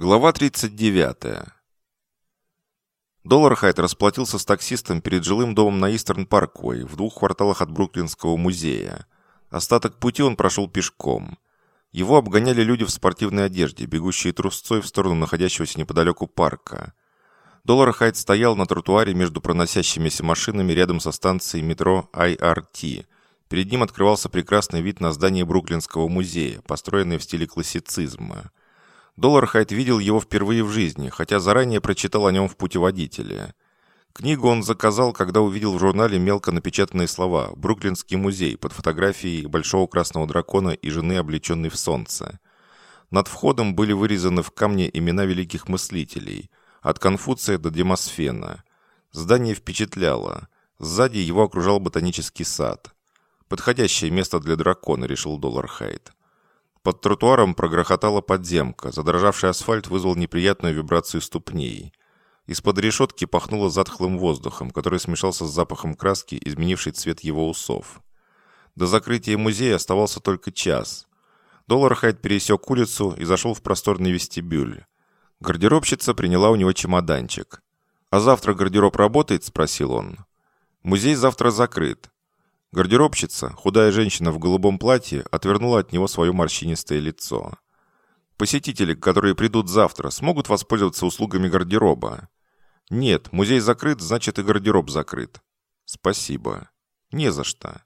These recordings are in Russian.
Глава 39. Доллархайд расплатился с таксистом перед жилым домом на Истерн-Парквей в 2 кварталах от Бруклинского музея. Остаток пути он прошел пешком. Его обгоняли люди в спортивной одежде, бегущие трусцой в сторону находящегося неподалеку парка. Доллархайд стоял на тротуаре между проносящимися машинами рядом со станцией метро IRT. Перед ним открывался прекрасный вид на здание Бруклинского музея, построенное в стиле классицизма. Доллархайд видел его впервые в жизни, хотя заранее прочитал о нем в путеводителе. Книгу он заказал, когда увидел в журнале мелко напечатанные слова «Бруклинский музей» под фотографией большого красного дракона и жены, облеченной в солнце. Над входом были вырезаны в камне имена великих мыслителей, от Конфуция до Демосфена. Здание впечатляло. Сзади его окружал ботанический сад. «Подходящее место для дракона», — решил Доллархайд. Под тротуаром прогрохотала подземка, задрожавший асфальт вызвал неприятную вибрацию ступней. Из-под решетки пахнуло затхлым воздухом, который смешался с запахом краски, изменившей цвет его усов. До закрытия музея оставался только час. Доллархайд пересек улицу и зашел в просторный вестибюль. Гардеробщица приняла у него чемоданчик. «А завтра гардероб работает?» – спросил он. «Музей завтра закрыт». Гардеробщица, худая женщина в голубом платье, отвернула от него свое морщинистое лицо. «Посетители, которые придут завтра, смогут воспользоваться услугами гардероба?» «Нет, музей закрыт, значит и гардероб закрыт». «Спасибо». «Не за что».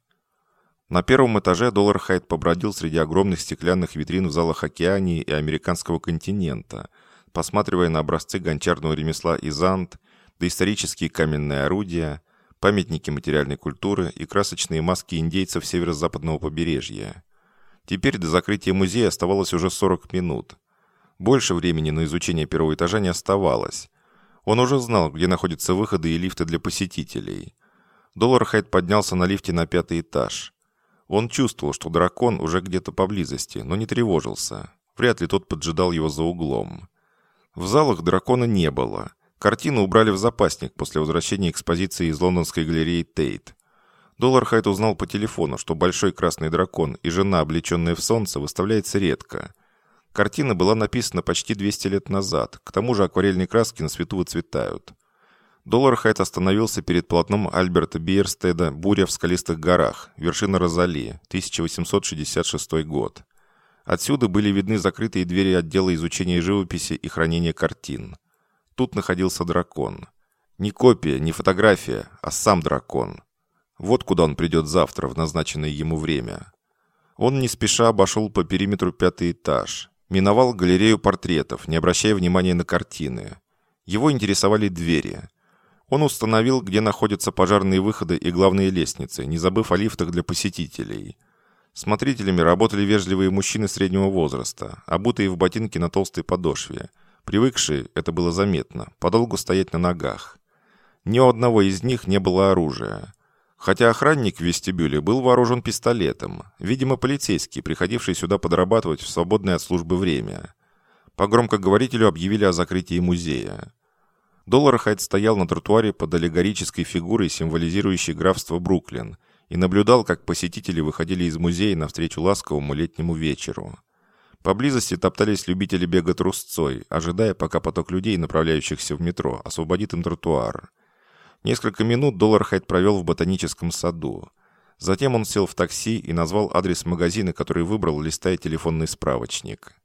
На первом этаже Доллархайд побродил среди огромных стеклянных витрин в залах Океании и американского континента, посматривая на образцы гончарного ремесла из Анд, доисторические каменные орудия, памятники материальной культуры и красочные маски индейцев северо-западного побережья. Теперь до закрытия музея оставалось уже 40 минут. Больше времени на изучение первого этажа не оставалось. Он уже знал, где находятся выходы и лифты для посетителей. Доллархайд поднялся на лифте на 5-й этаж. Он чувствовал, что дракон уже где-то поблизости, но не тревожился. Вряд ли тот поджидал его за углом. В залах дракона не было. Картину убрали в запасник после возвращения экспозиции из лондонской галереи Тейт. Доллархайд узнал по телефону, что большой красный дракон и жена, облеченная в солнце, выставляется редко. Картина была написана почти 200 лет назад, к тому же акварельные краски на свету выцветают. Доллархайд остановился перед полотном Альберта Биерстеда «Буря в скалистых горах», вершина Розали, 1866 год. Отсюда были видны закрытые двери отдела изучения живописи и хранения картин. Тут находился дракон. Не копия, не фотография, а сам дракон. Вот куда он придет завтра в назначенное ему время. Он не спеша обошел по периметру 5-й этаж. Миновал галерею портретов, не обращая внимания на картины. Его интересовали двери. Он установил, где находятся пожарные выходы и главные лестницы, не забыв о лифтах для посетителей. Смотрителями работали вежливые мужчины среднего возраста, обутые в ботинки на толстой подошве. Привыкшие, это было заметно, подолгу стоять на ногах. Ни у одного из них не было оружия. Хотя охранник в вестибюле был вооружен пистолетом, видимо, полицейский, приходивший сюда подрабатывать в свободное от службы время. По громкоговорителю объявили о закрытии музея. Доллархайд стоял на тротуаре под аллегорической фигурой, символизирующей графство Бруклин, и наблюдал, как посетители выходили из музея навстречу ласковому летнему вечеру. Поблизости топтались любители бега трусцой, ожидая, пока поток людей, направляющихся в метро, освободит им тротуар. Несколько минут Доллархайд провел в ботаническом саду. Затем он сел в такси и назвал адрес магазина, который выбрал, листая телефонный справочник.